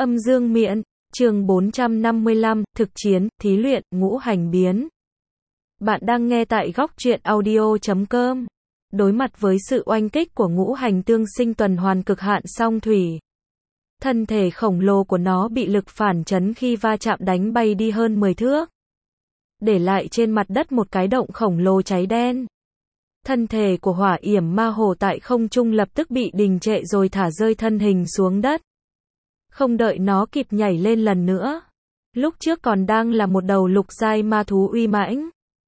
Âm dương miện, chương 455, thực chiến, thí luyện, ngũ hành biến. Bạn đang nghe tại góc truyện audio.com. Đối mặt với sự oanh kích của ngũ hành tương sinh tuần hoàn cực hạn song thủy. Thân thể khổng lồ của nó bị lực phản chấn khi va chạm đánh bay đi hơn 10 thước. Để lại trên mặt đất một cái động khổng lồ cháy đen. Thân thể của hỏa yểm ma hồ tại không trung lập tức bị đình trệ rồi thả rơi thân hình xuống đất. Không đợi nó kịp nhảy lên lần nữa. Lúc trước còn đang là một đầu lục giai ma thú uy mãnh.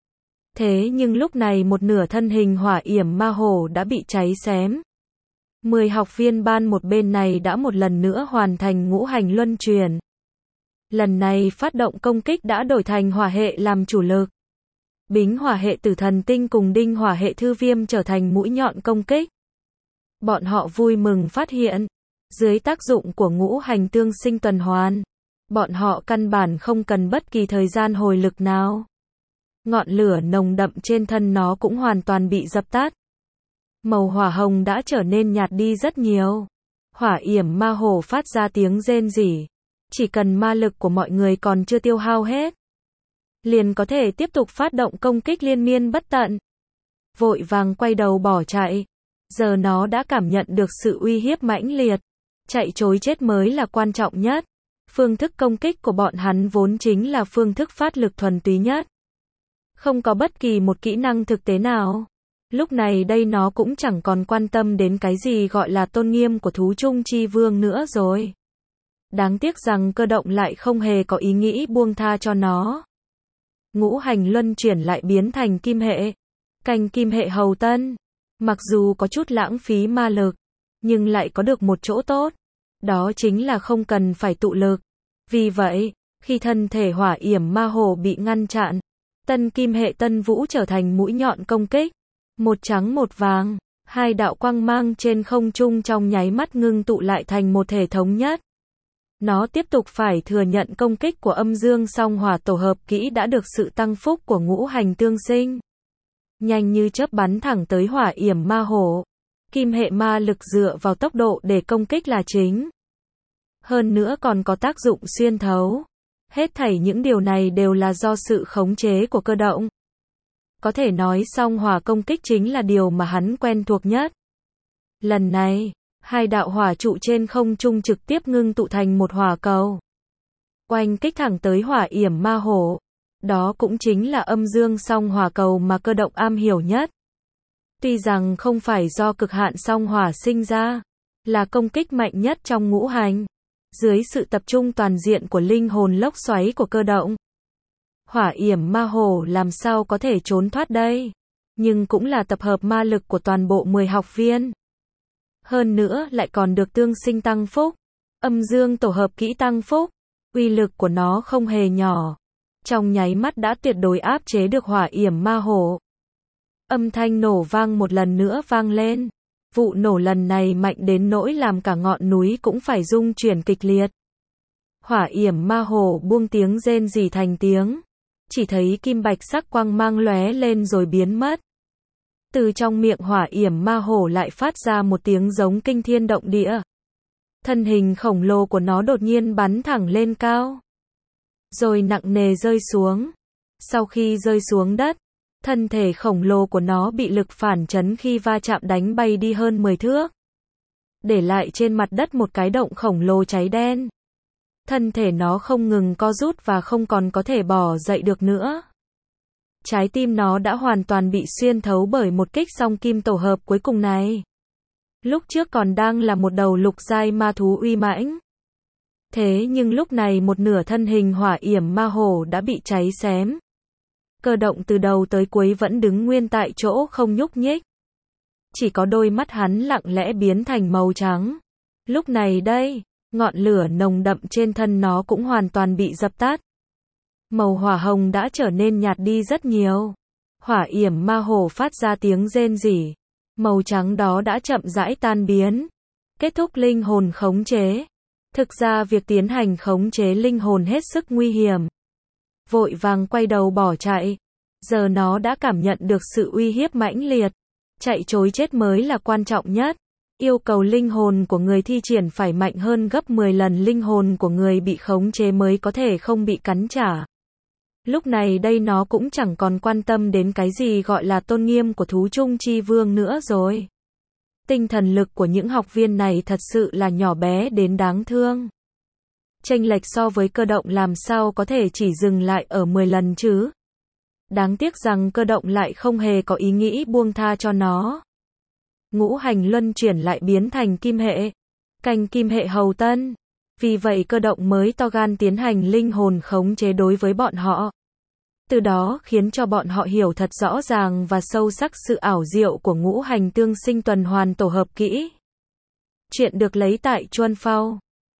Thế nhưng lúc này một nửa thân hình hỏa yểm ma hồ đã bị cháy xém. 10 học viên ban một bên này đã một lần nữa hoàn thành ngũ hành luân chuyển. Lần này phát động công kích đã đổi thành hỏa hệ làm chủ lực. Bính hỏa hệ tử thần tinh cùng đinh hỏa hệ thư viêm trở thành mũi nhọn công kích. Bọn họ vui mừng phát hiện, dưới tác dụng của ngũ hành tương sinh tuần hoàn, bọn họ căn bản không cần bất kỳ thời gian hồi lực nào. Ngọn lửa nồng đậm trên thân nó cũng hoàn toàn bị dập tắt. Màu hỏa hồng đã trở nên nhạt đi rất nhiều. Hỏa yểm ma hồ phát ra tiếng rên rỉ. Chỉ cần ma lực của mọi người còn chưa tiêu hao hết, liền có thể tiếp tục phát động công kích liên miên bất tận. Vội vàng quay đầu bỏ chạy. Giờ nó đã cảm nhận được sự uy hiếp mãnh liệt. Chạy trối chết mới là quan trọng nhất. Phương thức công kích của bọn hắn vốn chính là phương thức phát lực thuần túy nhất. Không có bất kỳ một kỹ năng thực tế nào. Lúc này đây nó cũng chẳng còn quan tâm đến cái gì gọi là tôn nghiêm của thú chung chi vương nữa rồi. Đáng tiếc rằng cơ động lại không hề có ý nghĩ buông tha cho nó. Ngũ hành luân chuyển lại biến thành kim hệ. Canh kim hệ hầu tân. Mặc dù có chút lãng phí ma lực, nhưng lại có được một chỗ tốt. Đó chính là không cần phải tụ lực. Vì vậy, khi thân thể hỏa yểm ma hồ bị ngăn chặn, tân kim hệ tân vũ trở thành mũi nhọn công kích. Một trắng một vàng, hai đạo quang mang trên không trung trong nháy mắt ngưng tụ lại thành một thể thống nhất. Nó tiếp tục phải thừa nhận công kích của âm dương song hỏa tổ hợp kỹ đã được sự tăng phúc của ngũ hành tương sinh. Nhanh như chớp bắn thẳng tới hỏa yểm ma hổ. Kim hệ ma lực dựa vào tốc độ để công kích là chính. Hơn nữa còn có tác dụng xuyên thấu. Hết thảy những điều này đều là do sự khống chế của cơ động. Có thể nói song hỏa công kích chính là điều mà hắn quen thuộc nhất. Lần này, hai đạo hỏa trụ trên không trung trực tiếp ngưng tụ thành một hỏa cầu. Oanh kích thẳng tới hỏa yểm ma hổ. Đó cũng chính là âm dương song hỏa cầu mà cơ động am hiểu nhất. Tuy rằng không phải do cực hạn song hỏa sinh ra, là công kích mạnh nhất trong ngũ hành. Dưới sự tập trung toàn diện của linh hồn lốc xoáy của cơ động, hỏa yểm ma hổ làm sao có thể trốn thoát đây. Nhưng cũng là tập hợp ma lực của toàn bộ 10 học viên. Hơn nữa lại còn được tương sinh tăng phúc. Âm dương tổ hợp kỹ tăng phúc. Uy lực của nó không hề nhỏ. Trong nháy mắt đã tuyệt đối áp chế được hỏa yểm ma hổ. Âm thanh nổ vang một lần nữa vang lên. Vụ nổ lần này mạnh đến nỗi làm cả ngọn núi cũng phải rung chuyển kịch liệt. Hỏa yểm ma hổ buông tiếng rên rỉ thành tiếng. Chỉ thấy kim bạch sắc quang mang lóe lên rồi biến mất. Từ trong miệng hỏa yểm ma hổ lại phát ra một tiếng giống kinh thiên động địa. Thân hình khổng lồ của nó đột nhiên bắn thẳng lên cao. Rồi nặng nề rơi xuống. Sau khi rơi xuống đất, thân thể khổng lồ của nó bị lực phản chấn khi va chạm đánh bay đi hơn 10 thước. Để lại trên mặt đất một cái động khổng lồ cháy đen. Thân thể nó không ngừng co rút và không còn có thể bò dậy được nữa. Trái tim nó đã hoàn toàn bị xuyên thấu bởi một kích song kim tổ hợp cuối cùng này. Lúc trước còn đang là một đầu lục giai ma thú uy mãnh. Thế nhưng lúc này một nửa thân hình hỏa yểm ma hồ đã bị cháy xém. Cơ động từ đầu tới cuối vẫn đứng nguyên tại chỗ không nhúc nhích. Chỉ có đôi mắt hắn lặng lẽ biến thành màu trắng. Lúc này đây, ngọn lửa nồng đậm trên thân nó cũng hoàn toàn bị dập tắt. Màu hỏa hồng đã trở nên nhạt đi rất nhiều. Hỏa yểm ma hồ phát ra tiếng rên rỉ. Màu trắng đó đã chậm rãi tan biến. Kết thúc linh hồn khống chế. Thực ra việc tiến hành khống chế linh hồn hết sức nguy hiểm. Vội vàng quay đầu bỏ chạy. Giờ nó đã cảm nhận được sự uy hiếp mãnh liệt. Chạy trối chết mới là quan trọng nhất. Yêu cầu linh hồn của người thi triển phải mạnh hơn gấp 10 lần linh hồn của người bị khống chế mới có thể không bị cắn trả. Lúc này đây nó cũng chẳng còn quan tâm đến cái gì gọi là tôn nghiêm của thú chung chi vương nữa rồi. Tinh thần lực của những học viên này thật sự là nhỏ bé đến đáng thương. Chênh lệch so với Cơ Động làm sao có thể chỉ dừng lại ở 10 lần chứ. Đáng tiếc rằng Cơ Động lại không hề có ý nghĩ buông tha cho nó. Ngũ hành luân chuyển lại biến thành kim hệ, canh kim hệ hầu tân. Vì vậy Cơ Động mới to gan tiến hành linh hồn khống chế đối với bọn họ. Từ đó khiến cho bọn họ hiểu thật rõ ràng và sâu sắc sự ảo diệu của ngũ hành tương sinh tuần hoàn tổ hợp kỹ. Chuyện được lấy tại Chuan Phao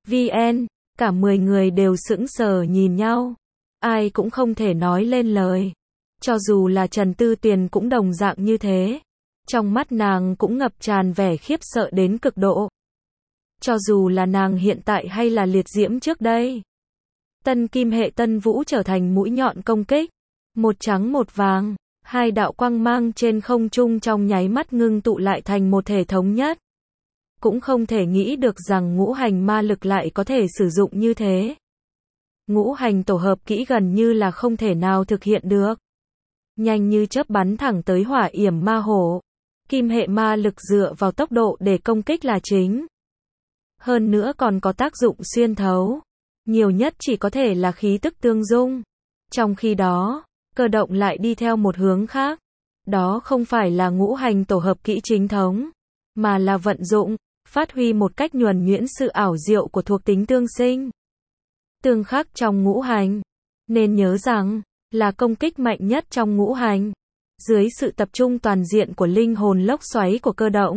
VN, cả 10 người đều sững sờ nhìn nhau. Ai cũng không thể nói lên lời. Cho dù là Trần Tư Tuyền cũng đồng dạng như thế. Trong mắt nàng cũng ngập tràn vẻ khiếp sợ đến cực độ. Cho dù là nàng hiện tại hay là liệt diễm trước đây. Tân kim hệ tân vũ trở thành mũi nhọn công kích. Một trắng một vàng, hai đạo quang mang trên không trung trong nháy mắt ngưng tụ lại thành một thể thống nhất. Cũng không thể nghĩ được rằng ngũ hành ma lực lại có thể sử dụng như thế. Ngũ hành tổ hợp kỹ gần như là không thể nào thực hiện được. Nhanh như chớp bắn thẳng tới hỏa yểm ma hổ. Kim hệ ma lực dựa vào tốc độ để công kích là chính. Hơn nữa còn có tác dụng xuyên thấu. Nhiều nhất chỉ có thể là khí tức tương dung. Trong khi đó, Cơ Động lại đi theo một hướng khác. Đó không phải là ngũ hành tổ hợp kỹ chính thống, mà là vận dụng, phát huy một cách nhuần nhuyễn sự ảo diệu của thuộc tính tương sinh. Tương khắc trong ngũ hành. Nên nhớ rằng, là công kích mạnh nhất trong ngũ hành. Dưới sự tập trung toàn diện của linh hồn lốc xoáy của Cơ Động.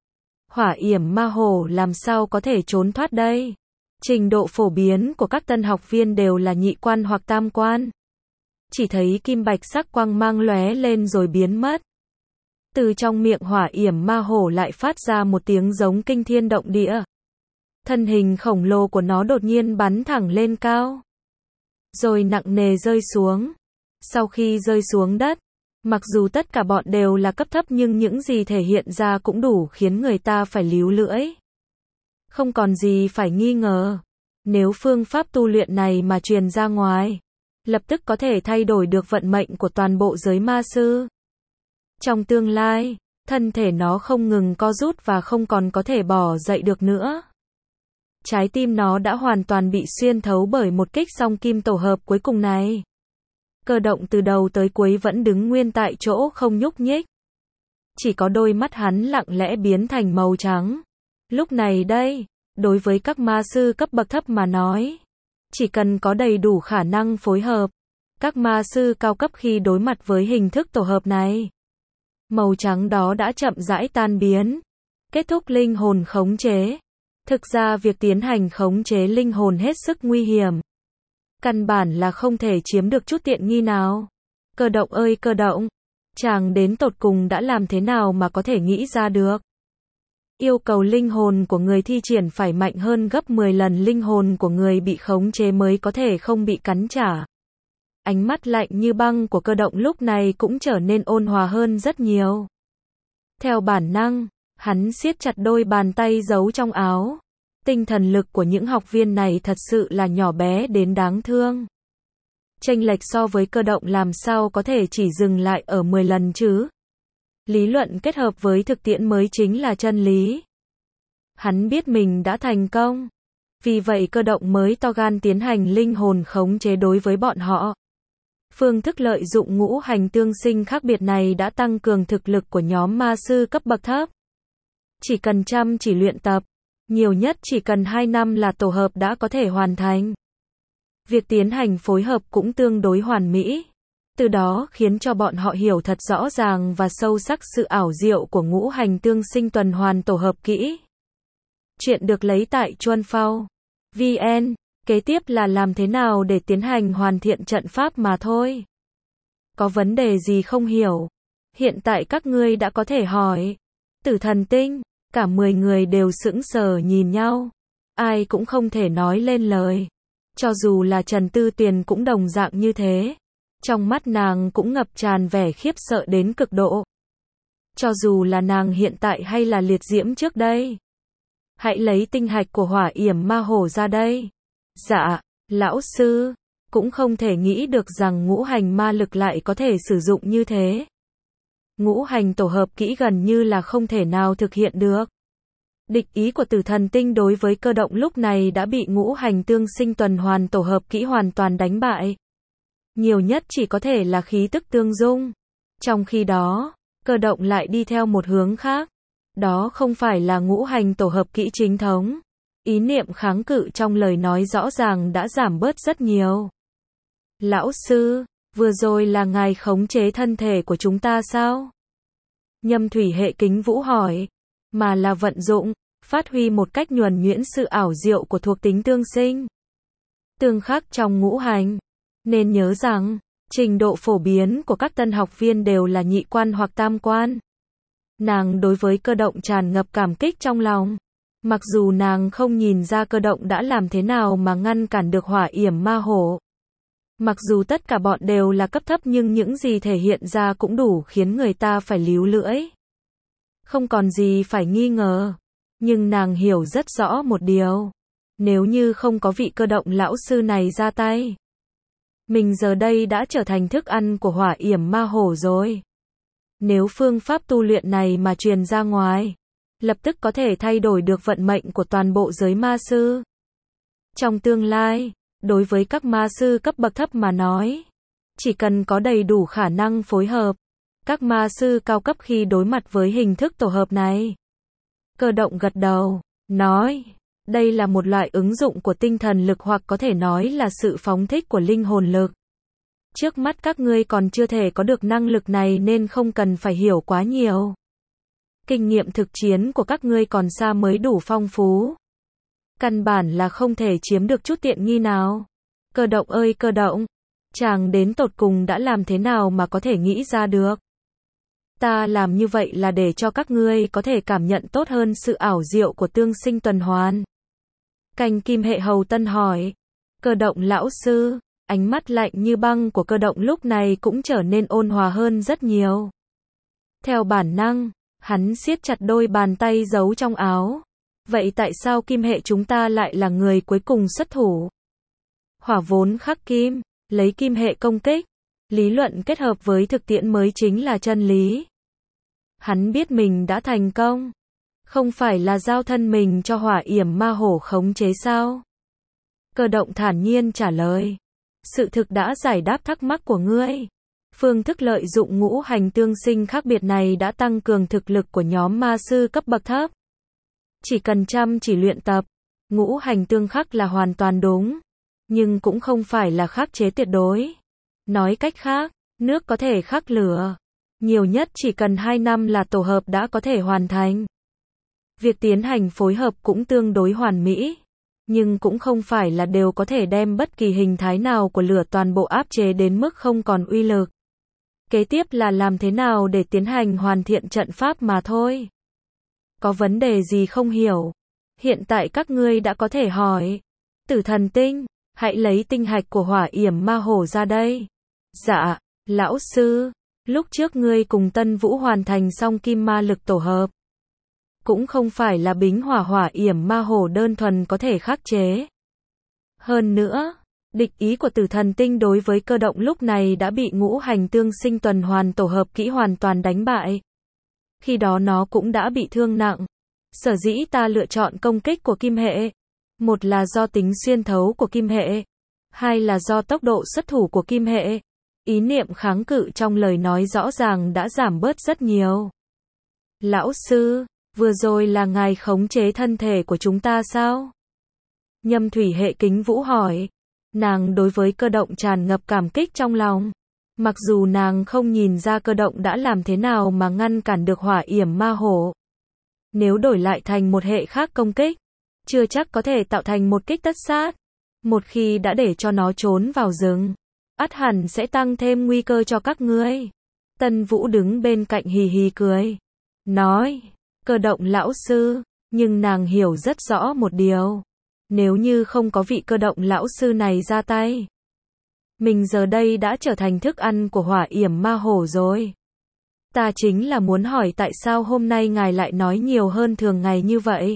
Hỏa yểm ma hổ làm sao có thể trốn thoát đây? Trình độ phổ biến của các tân học viên đều là nhị quan hoặc tam quan. Chỉ thấy kim bạch sắc quang mang lóe lên rồi biến mất. Từ trong miệng hỏa yểm ma hổ lại phát ra một tiếng giống kinh thiên động địa. Thân hình khổng lồ của nó đột nhiên bắn thẳng lên cao. Rồi nặng nề rơi xuống. Sau khi rơi xuống đất, mặc dù tất cả bọn đều là cấp thấp nhưng những gì thể hiện ra cũng đủ khiến người ta phải líu lưỡi. Không còn gì phải nghi ngờ. Nếu phương pháp tu luyện này mà truyền ra ngoài, lập tức có thể thay đổi được vận mệnh của toàn bộ giới ma sư. Trong tương lai, thân thể nó không ngừng co rút và không còn có thể bò dậy được nữa. Trái tim nó đã hoàn toàn bị xuyên thấu bởi một kích song kim tổ hợp cuối cùng này. Cơ Động từ đầu tới cuối vẫn đứng nguyên tại chỗ không nhúc nhích. Chỉ có đôi mắt hắn lặng lẽ biến thành màu trắng. Lúc này đây, đối với các ma sư cấp bậc thấp mà nói, chỉ cần có đầy đủ khả năng phối hợp, các ma sư cao cấp khi đối mặt với hình thức tổ hợp này, màu trắng đó đã chậm rãi tan biến, kết thúc linh hồn khống chế. Thực ra việc tiến hành khống chế linh hồn hết sức nguy hiểm. Căn bản là không thể chiếm được chút tiện nghi nào. Cơ Động ơi Cơ Động, chàng đến tột cùng đã làm thế nào mà có thể nghĩ ra được? Yêu cầu linh hồn của người thi triển phải mạnh hơn gấp 10 lần linh hồn của người bị khống chế mới có thể không bị cắn trả. Ánh mắt lạnh như băng của Cơ Động lúc này cũng trở nên ôn hòa hơn rất nhiều. Theo bản năng, hắn siết chặt đôi bàn tay giấu trong áo. Tinh thần lực của những học viên này thật sự là nhỏ bé đến đáng thương. Chênh lệch so với Cơ Động làm sao có thể chỉ dừng lại ở 10 lần chứ? Lý luận kết hợp với thực tiễn mới chính là chân lý. Hắn biết mình đã thành công. Vì vậy Cơ Động mới to gan tiến hành linh hồn khống chế đối với bọn họ. Phương thức lợi dụng ngũ hành tương sinh khác biệt này đã tăng cường thực lực của nhóm ma sư cấp bậc thấp. Chỉ cần chăm chỉ luyện tập, nhiều nhất chỉ cần 2 năm là tổ hợp đã có thể hoàn thành. Việc tiến hành phối hợp cũng tương đối hoàn mỹ. Từ đó khiến cho bọn họ hiểu thật rõ ràng và sâu sắc sự ảo diệu của ngũ hành tương sinh tuần hoàn tổ hợp kỹ. Chuyện được lấy tại Chuan Phao VN, kế tiếp là làm thế nào để tiến hành hoàn thiện trận pháp mà thôi. Có vấn đề gì không hiểu? Hiện tại các ngươi đã có thể hỏi. Tử Thần Tinh, cả 10 người đều sững sờ nhìn nhau. Ai cũng không thể nói lên lời. Cho dù là Trần Tư Tuyền cũng đồng dạng như thế. Trong mắt nàng cũng ngập tràn vẻ khiếp sợ đến cực độ. cho dù là nàng hiện tại hay là liệt diễm trước đây. Hãy lấy tinh hạch của hỏa yểm ma hổ ra đây. Dạ, lão sư, cũng không thể nghĩ được rằng ngũ hành ma lực lại có thể sử dụng như thế. Ngũ hành tổ hợp kỹ gần như là không thể nào thực hiện được. Địch ý của Tử Thần Tinh đối với Cơ Động lúc này đã bị ngũ hành tương sinh tuần hoàn tổ hợp kỹ hoàn toàn đánh bại. Nhiều nhất chỉ có thể là khí tức tương dung. Trong khi đó, Cơ Động lại đi theo một hướng khác. Đó không phải là ngũ hành tổ hợp kỹ chính thống. Ý niệm kháng cự trong lời nói rõ ràng đã giảm bớt rất nhiều. Lão sư, vừa rồi là ngài khống chế thân thể của chúng ta sao? Nhâm Thủy Hệ Kính Vũ hỏi. Mà là vận dụng, phát huy một cách nhuần nhuyễn sự ảo diệu của thuộc tính tương sinh. Tương khắc trong ngũ hành. Nên nhớ rằng, trình độ phổ biến của các tân học viên đều là nhị quan hoặc tam quan. Nàng đối với Cơ Động tràn ngập cảm kích trong lòng. Mặc dù nàng không nhìn ra Cơ Động đã làm thế nào mà ngăn cản được hỏa yểm ma hổ. Mặc dù tất cả bọn đều là cấp thấp nhưng những gì thể hiện ra cũng đủ khiến người ta phải líu lưỡi. Không còn gì phải nghi ngờ. Nhưng nàng hiểu rất rõ một điều. Nếu như không có vị Cơ Động lão sư này ra tay, mình giờ đây đã trở thành thức ăn của hỏa yểm ma hổ rồi. Nếu phương pháp tu luyện này mà truyền ra ngoài, lập tức có thể thay đổi được vận mệnh của toàn bộ giới ma sư. Trong tương lai, đối với các ma sư cấp bậc thấp mà nói, chỉ cần có đầy đủ khả năng phối hợp, các ma sư cao cấp khi đối mặt với hình thức tổ hợp này. Cơ Động gật đầu, nói, đây là một loại ứng dụng của tinh thần lực hoặc có thể nói là sự phóng thích của linh hồn lực. Trước mắt các ngươi còn chưa thể có được năng lực này nên không cần phải hiểu quá nhiều. Kinh nghiệm thực chiến của các ngươi còn xa mới đủ phong phú. Căn bản là không thể chiếm được chút tiện nghi nào. Cơ Động ơi Cơ Động, chàng đến tột cùng đã làm thế nào mà có thể nghĩ ra được? Ta làm như vậy là để cho các ngươi có thể cảm nhận tốt hơn sự ảo diệu của tương sinh tuần hoàn. Canh Kim Hệ Hầu Tân hỏi. Cơ Động lão sư, ánh mắt lạnh như băng của Cơ Động lúc này cũng trở nên ôn hòa hơn rất nhiều. Theo bản năng, hắn siết chặt đôi bàn tay giấu trong áo. Vậy tại sao Kim Hệ chúng ta lại là người cuối cùng xuất thủ? Hỏa vốn khắc kim, lấy Kim Hệ công kích. Lý luận kết hợp với thực tiễn mới chính là chân lý. Hắn biết mình đã thành công. Không phải là giao thân mình cho hỏa yểm ma hổ khống chế sao? Cơ Động thản nhiên trả lời. Sự thực đã giải đáp thắc mắc của ngươi. Phương thức lợi dụng ngũ hành tương sinh khác biệt này đã tăng cường thực lực của nhóm ma sư cấp bậc thấp. Chỉ cần chăm chỉ luyện tập, ngũ hành tương khắc là hoàn toàn đúng. Nhưng cũng không phải là khắc chế tuyệt đối. Nói cách khác, nước có thể khắc lửa. Nhiều nhất chỉ cần 2 năm là tổ hợp đã có thể hoàn thành. Việc tiến hành phối hợp cũng tương đối hoàn mỹ. Nhưng cũng không phải là đều có thể đem bất kỳ hình thái nào của lửa toàn bộ áp chế đến mức không còn uy lực. Kế tiếp là làm thế nào để tiến hành hoàn thiện trận pháp mà thôi. Có vấn đề gì không hiểu? Hiện tại các ngươi đã có thể hỏi. Tử Thần Tinh, hãy lấy tinh hạch của hỏa yểm ma hổ ra đây. Dạ, lão sư, lúc trước ngươi cùng Tân Vũ hoàn thành xong kim ma lực tổ hợp. Cũng không phải là bính hỏa yểm ma hổ đơn thuần có thể khắc chế. Hơn nữa, địch ý của Tử Thần Tinh đối với Cơ Động lúc này đã bị ngũ hành tương sinh tuần hoàn tổ hợp kỹ hoàn toàn đánh bại. Khi đó nó cũng đã bị thương nặng. Sở dĩ ta lựa chọn công kích của Kim Hệ. Một là do tính xuyên thấu của Kim Hệ. Hai là do tốc độ xuất thủ của Kim Hệ. Ý niệm kháng cự trong lời nói rõ ràng đã giảm bớt rất nhiều. Lão sư, vừa rồi là ngài khống chế thân thể của chúng ta sao? Nhâm Thủy Hệ Kính Vũ hỏi. Nàng đối với Cơ Động tràn ngập cảm kích trong lòng. Mặc dù nàng không nhìn ra Cơ Động đã làm thế nào mà ngăn cản được hỏa yểm ma hổ. Nếu đổi lại thành một hệ khác công kích, chưa chắc có thể tạo thành một kích tất sát. Một khi đã để cho nó trốn vào rừng, ắt hẳn sẽ tăng thêm nguy cơ cho các ngươi. Tân Vũ đứng bên cạnh hì hì cười. Nói, Cơ Động lão sư, nhưng nàng hiểu rất rõ một điều. Nếu như không có vị Cơ Động lão sư này ra tay, mình giờ đây đã trở thành thức ăn của hỏa yểm ma hổ rồi. Ta chính là muốn hỏi tại sao hôm nay ngài lại nói nhiều hơn thường ngày như vậy?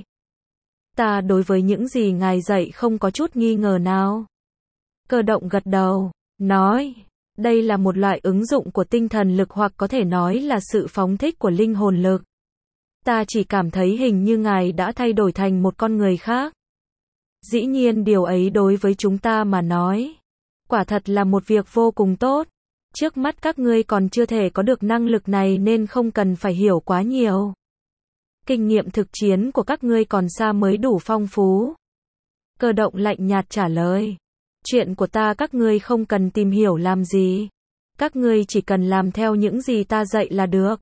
Ta đối với những gì ngài dạy không có chút nghi ngờ nào. Cơ động gật đầu, nói, đây là một loại ứng dụng của tinh thần lực hoặc có thể nói là sự phóng thích của linh hồn lực. Ta chỉ cảm thấy hình như ngài đã thay đổi thành một con người khác. Dĩ nhiên điều ấy đối với chúng ta mà nói, quả thật là một việc vô cùng tốt. Trước mắt các ngươi còn chưa thể có được năng lực này nên không cần phải hiểu quá nhiều. Kinh nghiệm thực chiến của các ngươi còn xa mới đủ phong phú. Cơ động lạnh nhạt trả lời. Chuyện của ta các ngươi không cần tìm hiểu làm gì. Các ngươi chỉ cần làm theo những gì ta dạy là được.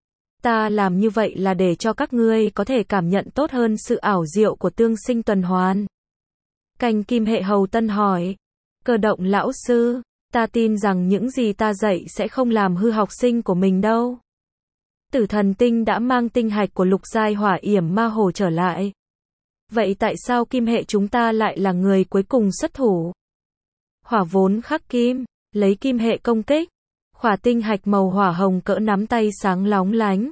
Ta làm như vậy là để cho các ngươi có thể cảm nhận tốt hơn sự ảo diệu của tương sinh tuần hoàn. Canh Kim Hệ Hầu Tân hỏi. Cơ động lão sư, ta tin rằng những gì ta dạy sẽ không làm hư học sinh của mình đâu. Tử Thần Tinh đã mang tinh hạch của lục giai hỏa yểm ma hồ trở lại. Vậy tại sao Kim Hệ chúng ta lại là người cuối cùng xuất thủ? Hỏa vốn khắc kim, lấy Kim Hệ công kích. Hỏa tinh hạch màu hỏa hồng cỡ nắm tay sáng lóng lánh.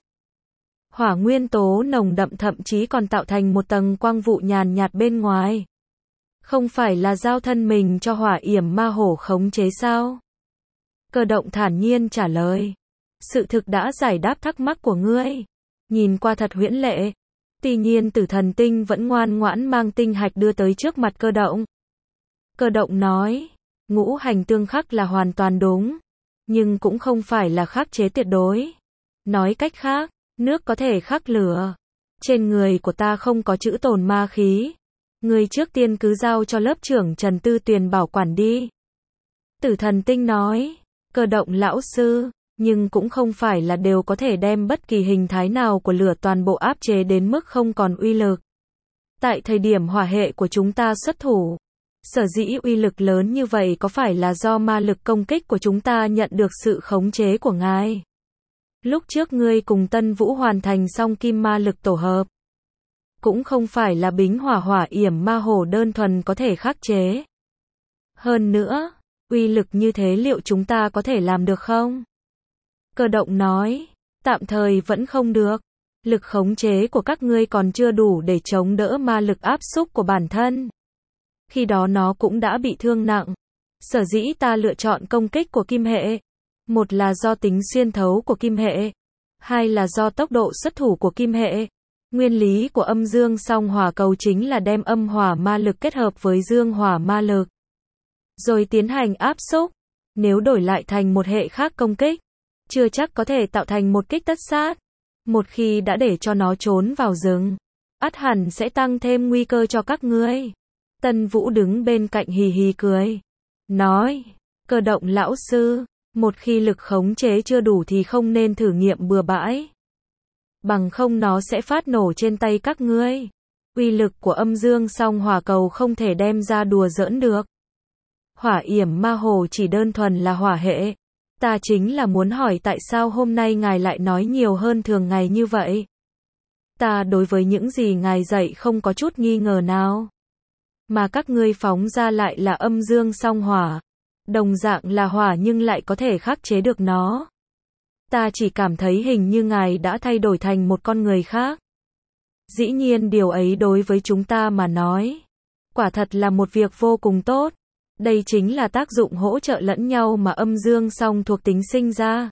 Hỏa nguyên tố nồng đậm thậm chí còn tạo thành một tầng quang vụ nhàn nhạt bên ngoài. Không phải là giao thân mình cho hỏa yểm ma hổ khống chế sao? Cơ động thản nhiên trả lời. Sự thực đã giải đáp thắc mắc của ngươi. Nhìn qua thật huyễn lệ. Tuy nhiên Tử Thần Tinh vẫn ngoan ngoãn mang tinh hạch đưa tới trước mặt cơ động. Cơ động nói, ngũ hành tương khắc là hoàn toàn đúng. Nhưng cũng không phải là khắc chế tuyệt đối. Nói cách khác, nước có thể khắc lửa. Trên người của ta không có chữ tồn ma khí. Ngươi trước tiên cứ giao cho lớp trưởng Trần Tư Tuyền bảo quản đi. Tử Thần Tinh nói, cơ động lão sư, nhưng cũng không phải là đều có thể đem bất kỳ hình thái nào của lửa toàn bộ áp chế đến mức không còn uy lực. Tại thời điểm hỏa hệ của chúng ta xuất thủ, sở dĩ uy lực lớn như vậy có phải là do ma lực công kích của chúng ta nhận được sự khống chế của ngài? Lúc trước ngươi cùng Tân Vũ hoàn thành xong kim ma lực tổ hợp. Cũng không phải là bính hỏa hỏa yểm ma hổ đơn thuần có thể khắc chế. Hơn nữa, uy lực như thế liệu chúng ta có thể làm được không? Cơ động nói, tạm thời vẫn không được. Lực khống chế của các ngươi còn chưa đủ để chống đỡ ma lực áp xúc của bản thân. Khi đó nó cũng đã bị thương nặng. Sở dĩ ta lựa chọn công kích của Kim Hệ. Một là do tính xuyên thấu của Kim Hệ. Hai là do tốc độ xuất thủ của Kim Hệ. Nguyên lý của âm dương song hỏa cầu chính là đem âm hỏa ma lực kết hợp với dương hỏa ma lực. Rồi tiến hành áp xúc. Nếu đổi lại thành một hệ khác công kích, chưa chắc có thể tạo thành một kích tất sát. Một khi đã để cho nó trốn vào rừng, ắt hẳn sẽ tăng thêm nguy cơ cho các ngươi. Tân Vũ đứng bên cạnh hì hì cười. Nói, cơ động lão sư, một khi lực khống chế chưa đủ thì không nên thử nghiệm bừa bãi. Bằng không nó sẽ phát nổ trên tay các ngươi. Uy lực của âm dương song hỏa cầu không thể đem ra đùa giỡn được. Hỏa yểm ma hồ chỉ đơn thuần là hỏa hệ. Ta chính là muốn hỏi tại sao hôm nay ngài lại nói nhiều hơn thường ngày như vậy. Ta đối với những gì ngài dạy không có chút nghi ngờ nào. Mà các ngươi phóng ra lại là âm dương song hỏa. Đồng dạng là hỏa nhưng lại có thể khắc chế được nó. Ta chỉ cảm thấy hình như ngài đã thay đổi thành một con người khác. Dĩ nhiên điều ấy đối với chúng ta mà nói, quả thật là một việc vô cùng tốt. Đây chính là tác dụng hỗ trợ lẫn nhau mà âm dương song thuộc tính sinh ra.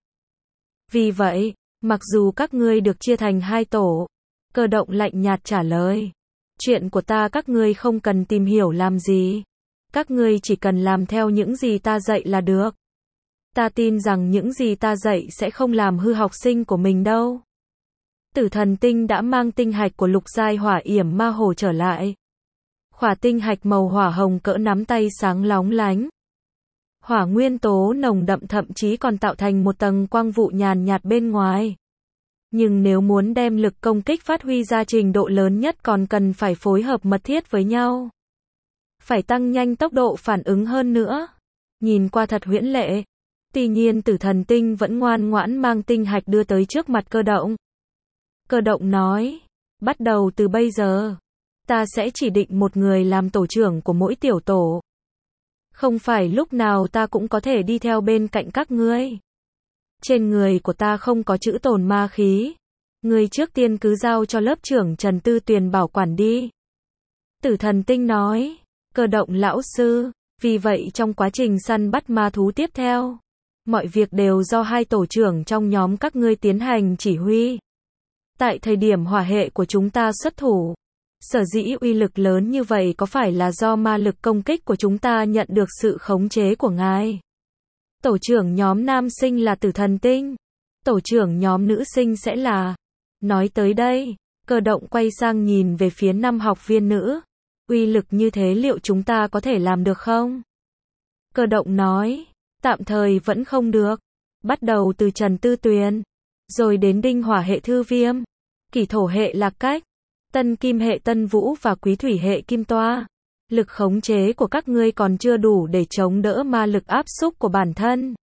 Vì vậy, mặc dù các ngươi được chia thành hai tổ, cơ động lạnh nhạt trả lời. Chuyện của ta các ngươi không cần tìm hiểu làm gì. Các ngươi chỉ cần làm theo những gì ta dạy là được. Ta tin rằng những gì ta dạy sẽ không làm hư học sinh của mình đâu. Tử Thần Tinh đã mang tinh hạch của lục giai hỏa yểm ma hồ trở lại. Hỏa tinh hạch màu hỏa hồng cỡ nắm tay sáng lóng lánh. Hỏa nguyên tố nồng đậm thậm chí còn tạo thành một tầng quang vụ nhàn nhạt bên ngoài. Nhưng nếu muốn đem lực công kích phát huy ra trình độ lớn nhất còn cần phải phối hợp mật thiết với nhau. Phải tăng nhanh tốc độ phản ứng hơn nữa. Nhìn qua thật huyễn lệ. Tuy nhiên Tử Thần Tinh vẫn ngoan ngoãn mang tinh hạch đưa tới trước mặt cơ động. Cơ động nói, bắt đầu từ bây giờ, ta sẽ chỉ định một người làm tổ trưởng của mỗi tiểu tổ. Không phải lúc nào ta cũng có thể đi theo bên cạnh các ngươi. Trên người của ta không có chữ tồn ma khí. Ngươi trước tiên cứ giao cho lớp trưởng Trần Tư Tuyền bảo quản đi. Tử Thần Tinh nói. Cơ động lão sư, vì vậy trong quá trình săn bắt ma thú tiếp theo, mọi việc đều do hai tổ trưởng trong nhóm các ngươi tiến hành chỉ huy. Tại thời điểm hỏa hệ của chúng ta xuất thủ, sở dĩ uy lực lớn như vậy có phải là do ma lực công kích của chúng ta nhận được sự khống chế của ngài? Tổ trưởng nhóm nam sinh là Tử Thần Tinh, tổ trưởng nhóm nữ sinh sẽ là... Nói tới đây, Cơ động quay sang nhìn về phía 5 học viên nữ. Uy lực như thế liệu chúng ta có thể làm được không? Cơ động nói, tạm thời vẫn không được. Bắt đầu từ Trần Tư Tuyền, rồi đến đinh hỏa hệ Thư Viêm, kỷ thổ hệ Lạc Cách, tân kim hệ Tân Vũ và quý thủy hệ Kim Toa. Lực khống chế của các ngươi còn chưa đủ để chống đỡ ma lực áp xúc của bản thân.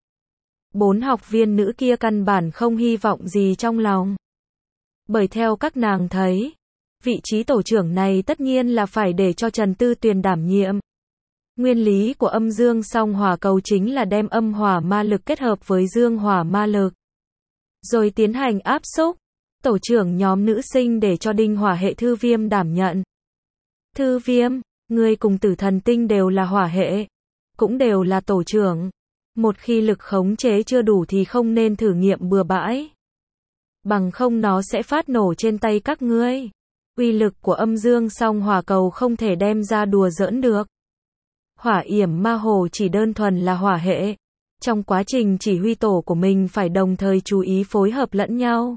4 học viên nữ kia căn bản không hy vọng gì trong lòng. Bởi theo các nàng thấy, vị trí tổ trưởng này tất nhiên là phải để cho Trần Tư Tuyền đảm nhiệm. Nguyên lý của âm dương song hỏa cầu chính là đem âm hỏa ma lực kết hợp với dương hỏa ma lực, rồi tiến hành áp xúc. Tổ trưởng nhóm nữ sinh để cho đinh hỏa hệ Thư Viêm đảm nhận. Thư Viêm, ngươi cùng Tử Thần Tinh đều là hỏa hệ, cũng đều là tổ trưởng. Một khi lực khống chế chưa đủ thì không nên thử nghiệm bừa bãi. Bằng không nó sẽ phát nổ trên tay các ngươi. Uy lực của âm dương song hỏa cầu không thể đem ra đùa giỡn được. Hỏa yểm ma hồ chỉ đơn thuần là hỏa hệ. Trong quá trình chỉ huy tổ của mình phải đồng thời chú ý phối hợp lẫn nhau.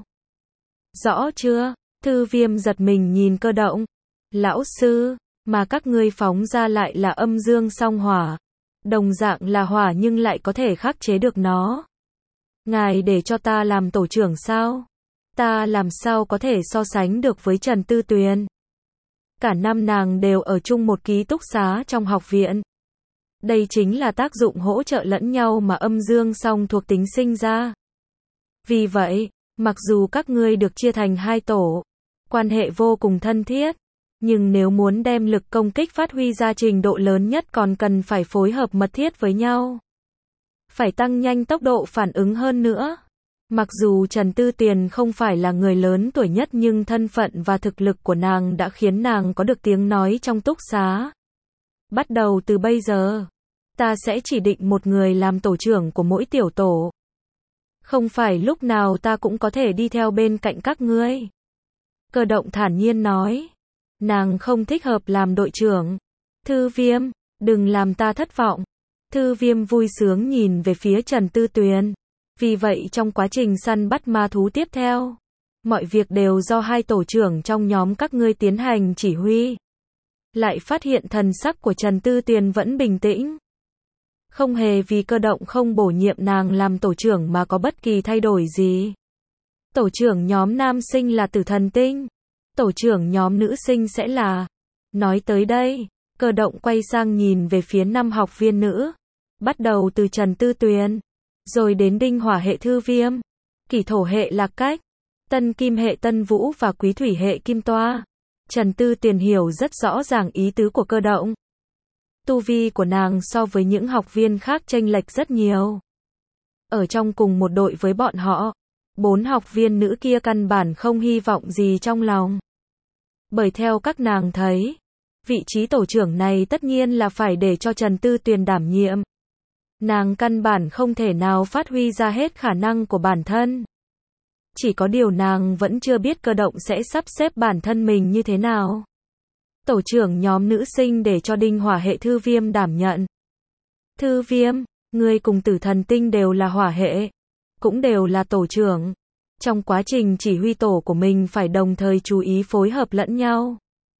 Rõ chưa? Thư Viêm giật mình nhìn Cơ động. Lão sư, mà các ngươi phóng ra lại là âm dương song hỏa. Đồng dạng là hỏa nhưng lại có thể khắc chế được nó. Ngài để cho ta làm tổ trưởng sao? Ta làm sao có thể so sánh được với Trần Tư Tuyền? Cả năm nàng đều ở chung một ký túc xá trong học viện. Đây chính là tác dụng hỗ trợ lẫn nhau mà âm dương song thuộc tính sinh ra. Vì vậy, mặc dù các ngươi được chia thành hai tổ, quan hệ vô cùng thân thiết, nhưng nếu muốn đem lực công kích phát huy ra trình độ lớn nhất còn cần phải phối hợp mật thiết với nhau. Phải tăng nhanh tốc độ phản ứng hơn nữa. Mặc dù Trần Tư Tuyền không phải là người lớn tuổi nhất nhưng thân phận và thực lực của nàng đã khiến nàng có được tiếng nói trong túc xá. Bắt đầu từ bây giờ, ta sẽ chỉ định một người làm tổ trưởng của mỗi tiểu tổ. Không phải lúc nào ta cũng có thể đi theo bên cạnh các ngươi. Cơ động thản nhiên nói. Nàng không thích hợp làm đội trưởng. Thư Viêm, đừng làm ta thất vọng. Thư Viêm vui sướng nhìn về phía Trần Tư Tuyền. Vì vậy trong quá trình săn bắt ma thú tiếp theo, mọi việc đều do hai tổ trưởng trong nhóm các ngươi tiến hành chỉ huy. Lại phát hiện thần sắc của Trần Tư Tuyền vẫn bình tĩnh. Không hề vì Cơ động không bổ nhiệm nàng làm tổ trưởng mà có bất kỳ thay đổi gì. Tổ trưởng nhóm nam sinh là Tử Thần Tinh, tổ trưởng nhóm nữ sinh sẽ là... Nói tới đây, Cơ động quay sang nhìn về phía 5 học viên nữ. Bắt đầu từ Trần Tư Tuyền, rồi đến đinh hỏa hệ Thư Viêm, kỷ thổ hệ Lạc Cách, tân kim hệ Tân Vũ và quý thủy hệ Kim Toa. Trần Tư Tuyền hiểu rất rõ ràng ý tứ của Cơ động. Tu vi của nàng so với những học viên khác chênh lệch rất nhiều. Ở trong cùng một đội với bọn họ, 4 học viên nữ kia căn bản không hy vọng gì trong lòng. Bởi theo các nàng thấy, vị trí tổ trưởng này tất nhiên là phải để cho Trần Tư Tuyền đảm nhiệm. Nàng căn bản không thể nào phát huy ra hết khả năng của bản thân. Chỉ có điều nàng vẫn chưa biết Cơ động sẽ sắp xếp bản thân mình như thế nào. Tổ trưởng nhóm nữ sinh để cho đinh hỏa hệ Thư Viêm đảm nhận. Thư Viêm, ngươi cùng Tử Thần Tinh đều là hỏa hệ, cũng đều là tổ trưởng. Trong quá trình chỉ huy tổ của mình phải đồng thời chú ý phối hợp lẫn nhau.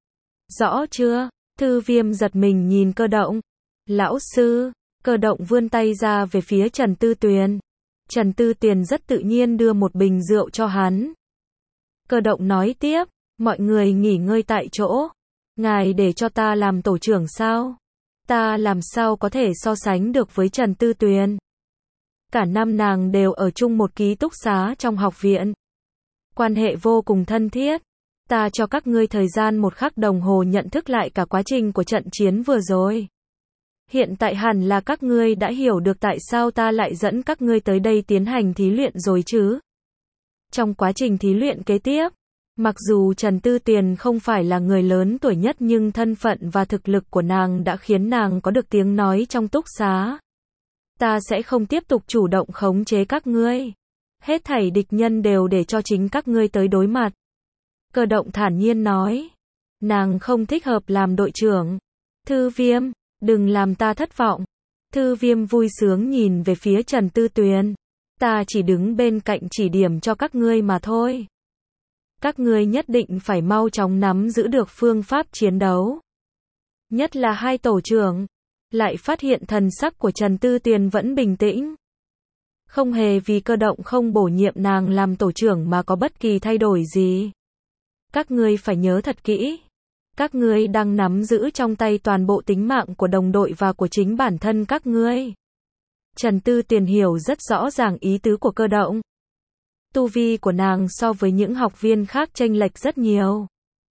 Rõ chưa? Thư Viêm giật mình nhìn Cơ động. Lão sư, Cơ động vươn tay ra về phía Trần Tư Tuyền. Trần Tư Tuyền rất tự nhiên đưa một bình rượu cho hắn. Cơ động nói tiếp, mọi người nghỉ ngơi tại chỗ. Ngài để cho ta làm tổ trưởng sao? Ta làm sao có thể so sánh được với Trần Tư Tuyền? Cả năm nàng đều ở chung một ký túc xá trong học viện. Quan hệ vô cùng thân thiết. Ta cho các ngươi thời gian 1 khắc đồng hồ nhận thức lại cả quá trình của trận chiến vừa rồi. Hiện tại hẳn là các ngươi đã hiểu được tại sao ta lại dẫn các ngươi tới đây tiến hành thí luyện rồi chứ. Trong quá trình thí luyện kế tiếp, mặc dù Trần Tư Tuyền không phải là người lớn tuổi nhất nhưng thân phận và thực lực của nàng đã khiến nàng có được tiếng nói trong túc xá. Ta sẽ không tiếp tục chủ động khống chế các ngươi. Hết thảy địch nhân đều để cho chính các ngươi tới đối mặt. Cơ động thản nhiên nói. Nàng không thích hợp làm đội trưởng. Thư Viêm, đừng làm ta thất vọng. Thư Viêm vui sướng nhìn về phía Trần Tư Tuyền. Ta chỉ đứng bên cạnh chỉ điểm cho các ngươi mà thôi. Các ngươi nhất định phải mau chóng nắm giữ được phương pháp chiến đấu. Nhất là hai tổ trưởng. Lại phát hiện thần sắc của Trần Tư Tuyền vẫn bình tĩnh. Không hề vì cơ động không bổ nhiệm nàng làm tổ trưởng mà có bất kỳ thay đổi gì. Các ngươi phải nhớ thật kỹ. Các ngươi đang nắm giữ trong tay toàn bộ tính mạng của đồng đội và của chính bản thân các ngươi. Trần Tư Tuyền hiểu rất rõ ràng ý tứ của cơ động. Tu vi của nàng so với những học viên khác chênh lệch rất nhiều.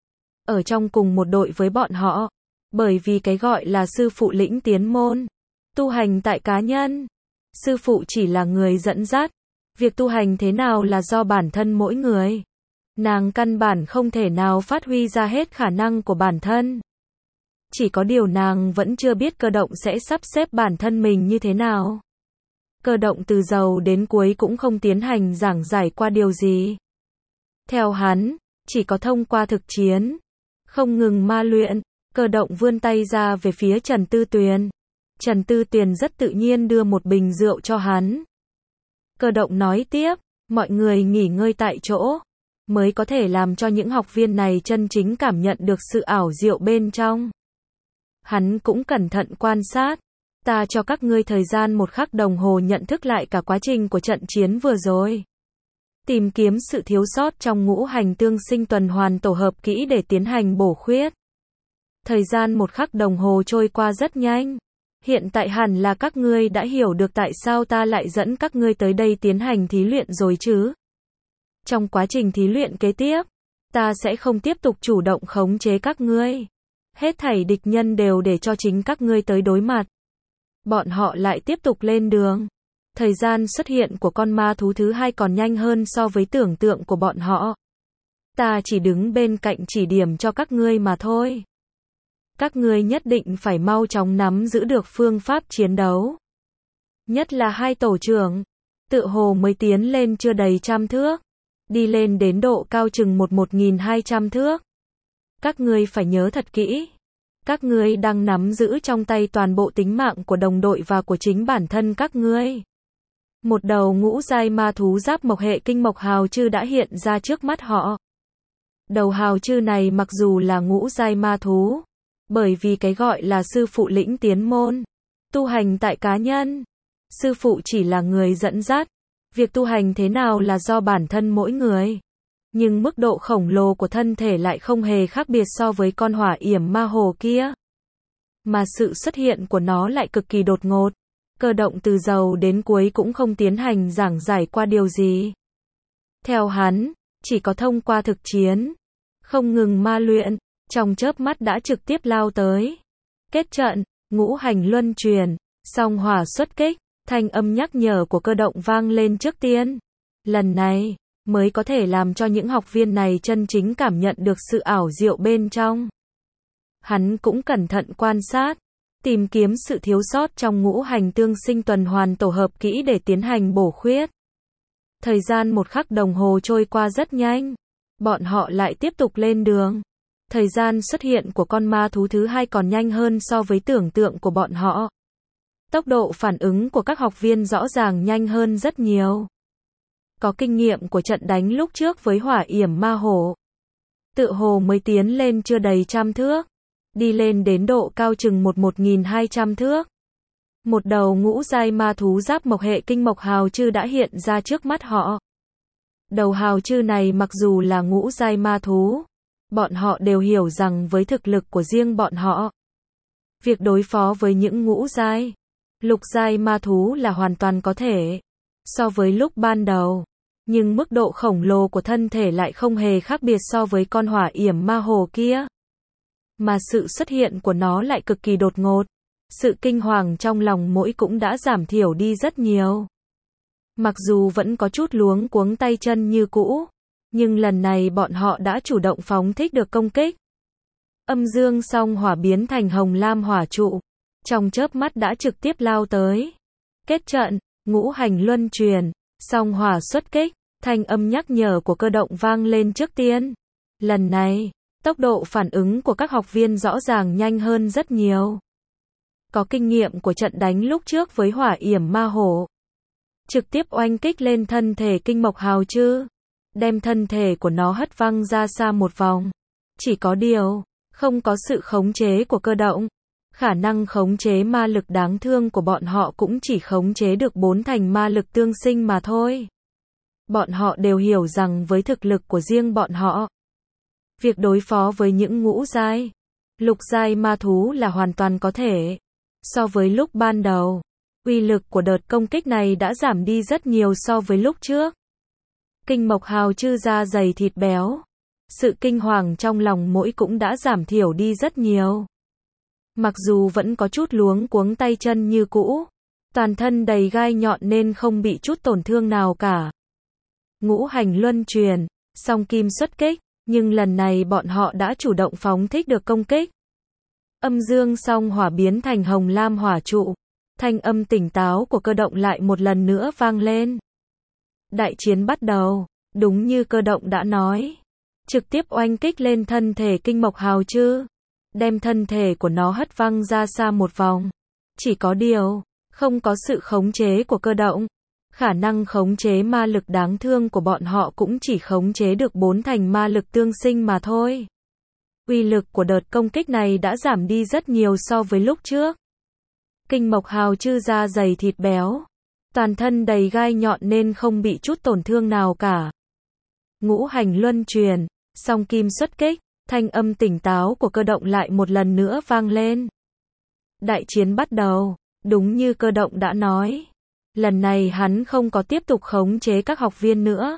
Ở trong cùng một đội với bọn họ. Bởi vì cái gọi là sư phụ lĩnh tiến môn. Tu hành tại cá nhân. Sư phụ chỉ là người dẫn dắt. Việc tu hành thế nào là do bản thân mỗi người. Nàng căn bản không thể nào phát huy ra hết khả năng của bản thân. Chỉ có điều nàng vẫn chưa biết cơ động sẽ sắp xếp bản thân mình như thế nào. Cơ động từ đầu đến cuối cũng không tiến hành giảng giải qua điều gì. Theo hắn, chỉ có thông qua thực chiến, không ngừng ma luyện. Cơ động vươn tay ra về phía Trần Tư Tuyền. Trần Tư Tuyền rất tự nhiên đưa một bình rượu cho hắn. Cơ động nói tiếp, mọi người nghỉ ngơi tại chỗ, mới có thể làm cho những học viên này chân chính cảm nhận được sự ảo diệu bên trong. Hắn cũng cẩn thận quan sát. Ta cho các ngươi thời gian 1 khắc đồng hồ nhận thức lại cả quá trình của trận chiến vừa rồi. Tìm kiếm sự thiếu sót trong ngũ hành tương sinh tuần hoàn tổ hợp kỹ để tiến hành bổ khuyết. Thời gian 1 khắc đồng hồ trôi qua rất nhanh. Hiện tại hẳn là các ngươi đã hiểu được tại sao ta lại dẫn các ngươi tới đây tiến hành thí luyện rồi chứ. Trong quá trình thí luyện kế tiếp, ta sẽ không tiếp tục chủ động khống chế các ngươi. Hết thảy địch nhân đều để cho chính các ngươi tới đối mặt. Bọn họ lại tiếp tục lên đường. Thời gian xuất hiện của con ma thú thứ 2 còn nhanh hơn so với tưởng tượng của bọn họ. Ta chỉ đứng bên cạnh chỉ điểm cho các ngươi mà thôi. Các ngươi nhất định phải mau chóng nắm giữ được phương pháp chiến đấu. Nhất là hai tổ trưởng. Tựa hồ mới tiến lên chưa đầy 100 thước. Đi lên đến độ cao chừng 1200 thước. Các ngươi phải nhớ thật kỹ. Các ngươi đang nắm giữ trong tay toàn bộ tính mạng của đồng đội và của chính bản thân các ngươi. Một đầu ngũ giai ma thú giáp mộc hệ kinh mộc hào chư đã hiện ra trước mắt họ. Đầu hào chư này mặc dù là ngũ giai ma thú, bởi vì cái gọi là sư phụ lĩnh tiến môn, tu hành tại cá nhân. Sư phụ chỉ là người dẫn dắt. Việc tu hành thế nào là do bản thân mỗi người. Nhưng mức độ khổng lồ của thân thể lại không hề khác biệt so với con hỏa yểm ma hồ kia. Mà sự xuất hiện của nó lại cực kỳ đột ngột. Cơ động từ đầu đến cuối cũng không tiến hành giảng giải qua điều gì. Theo hắn, chỉ có thông qua thực chiến, không ngừng ma luyện, trong chớp mắt đã trực tiếp lao tới. Kết trận, ngũ hành luân truyền, song hỏa xuất kích, thanh âm nhắc nhở của cơ động vang lên trước tiên. Lần này, mới có thể làm cho những học viên này chân chính cảm nhận được sự ảo diệu bên trong. Hắn cũng cẩn thận quan sát, tìm kiếm sự thiếu sót trong ngũ hành tương sinh tuần hoàn tổ hợp kỹ để tiến hành bổ khuyết. Thời gian 1 khắc đồng hồ trôi qua rất nhanh. Bọn họ lại tiếp tục lên đường. Thời gian xuất hiện của con ma thú thứ 2 còn nhanh hơn so với tưởng tượng của bọn họ. Tốc độ phản ứng của các học viên rõ ràng nhanh hơn rất nhiều. Có kinh nghiệm của trận đánh lúc trước với hỏa yểm ma hổ. Tựa hồ mới tiến lên chưa đầy 100 thước. Đi lên đến độ cao chừng 1200 thước. Một đầu ngũ giai ma thú giáp mộc hệ kinh mộc hào chư đã hiện ra trước mắt họ. Đầu hào chư này mặc dù là ngũ giai ma thú, bọn họ đều hiểu rằng với thực lực của riêng bọn họ, việc đối phó với những ngũ giai, lục giai ma thú là hoàn toàn có thể. So với lúc ban đầu, nhưng mức độ khổng lồ của thân thể lại không hề khác biệt so với con hỏa yểm ma hồ kia. Mà sự xuất hiện của nó lại cực kỳ đột ngột. sự kinh hoàng trong lòng mỗi cũng đã giảm thiểu đi rất nhiều. Mặc dù vẫn có chút luống cuống tay chân như cũ, nhưng lần này bọn họ đã chủ động phóng thích được công kích. Âm dương song hỏa biến thành hồng lam hỏa trụ, trong chớp mắt đã trực tiếp lao tới. Kết trận, ngũ hành luân chuyển, song hỏa xuất kích, thanh âm nhắc nhở của cơ động vang lên trước tiên. Lần này, tốc độ phản ứng của các học viên rõ ràng nhanh hơn rất nhiều. Có kinh nghiệm của trận đánh lúc trước với hỏa yểm ma hổ, trực tiếp oanh kích lên thân thể Kinh Mộc Hào Chư, đem thân thể của nó hất văng ra xa một vòng. Chỉ có điều, không có sự khống chế của cơ động, khả năng khống chế ma lực đáng thương của bọn họ cũng chỉ khống chế được 4 thành ma lực tương sinh mà thôi. Bọn họ đều hiểu rằng với thực lực của riêng bọn họ, việc đối phó với những ngũ giai, lục giai ma thú là hoàn toàn có thể. So với lúc ban đầu, uy lực của đợt công kích này đã giảm đi rất nhiều so với lúc trước. Kinh Mộc Hào Chư da dày thịt béo, sự kinh hoàng trong lòng mỗi cũng đã giảm thiểu đi rất nhiều. Mặc dù vẫn có chút luống cuống tay chân như cũ, toàn thân đầy gai nhọn nên không bị chút tổn thương nào cả. Ngũ hành luân chuyển, song kim xuất kích, nhưng lần này bọn họ đã chủ động phóng thích được công kích. Âm dương song hỏa biến thành hồng lam hỏa trụ, thanh âm tỉnh táo của cơ động lại một lần nữa vang lên. Đại chiến bắt đầu, đúng như cơ động đã nói, trực tiếp oanh kích lên thân thể Kinh Mộc Hào Chư, đem thân thể của nó hất văng ra xa một vòng. Chỉ có điều, không có sự khống chế của cơ động, khả năng khống chế ma lực đáng thương của bọn họ cũng chỉ khống chế được 4 thành ma lực tương sinh mà thôi. Uy lực của đợt công kích này đã giảm đi rất nhiều so với lúc trước. Kinh Mộc Hào Chư da dày thịt béo, toàn thân đầy gai nhọn nên không bị chút tổn thương nào cả. Ngũ hành luân chuyển, song kim xuất kích, thanh âm tỉnh táo của cơ động lại một lần nữa vang lên. Đại chiến bắt đầu, đúng như cơ động đã nói. Lần này hắn không có tiếp tục khống chế các học viên nữa,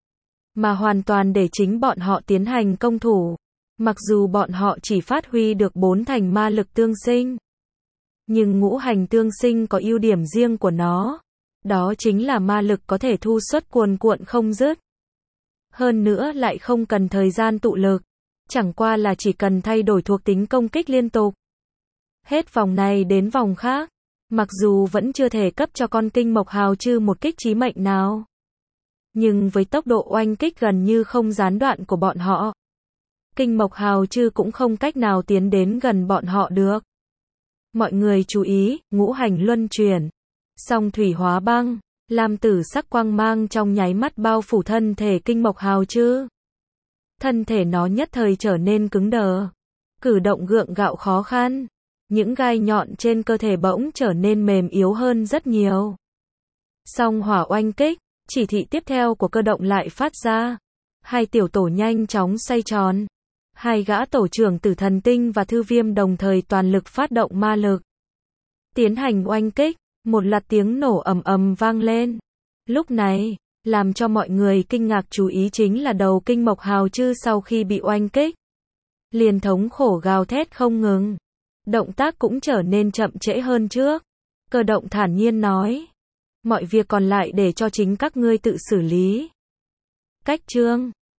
mà hoàn toàn để chính bọn họ tiến hành công thủ. Mặc dù bọn họ chỉ phát huy được 4 thành ma lực tương sinh, nhưng ngũ hành tương sinh có ưu điểm riêng của nó. Đó chính là ma lực có thể thu xuất cuồn cuộn không dứt. Hơn nữa lại không cần thời gian tụ lực, chẳng qua là chỉ cần thay đổi thuộc tính công kích liên tục. Hết vòng này đến vòng khác, mặc dù vẫn chưa thể cấp cho con Kinh Mộc Hào Chư một kích chí mệnh nào, nhưng với tốc độ oanh kích gần như không gián đoạn của bọn họ, Kinh Mộc Hào Chư cũng không cách nào tiến đến gần bọn họ được. Mọi người chú ý, ngũ hành luân chuyển, song thủy hóa băng, lam tử sắc quang mang trong nháy mắt bao phủ thân thể Kinh Mộc Hào Chư. Thân thể nó nhất thời trở nên cứng đờ, cử động gượng gạo khó khăn, những gai nhọn trên cơ thể bỗng trở nên mềm yếu hơn rất nhiều. Song hỏa oanh kích, chỉ thị tiếp theo của cơ động lại phát ra. Hai tiểu tổ nhanh chóng xoay tròn. Hai gã tổ trưởng Tử Thần Tinh và Thư Viêm đồng thời toàn lực phát động ma lực, tiến hành oanh kích. Một loạt tiếng nổ ầm ầm vang lên. Lúc này, làm cho mọi người kinh ngạc chú ý chính là đầu Kinh Mộc Hào Chư sau khi bị oanh kích, liền thống khổ gào thét không ngừng. Động tác cũng trở nên chậm trễ hơn trước. Cơ động thản nhiên nói, mọi việc còn lại để cho chính các ngươi tự xử lý. Cách chương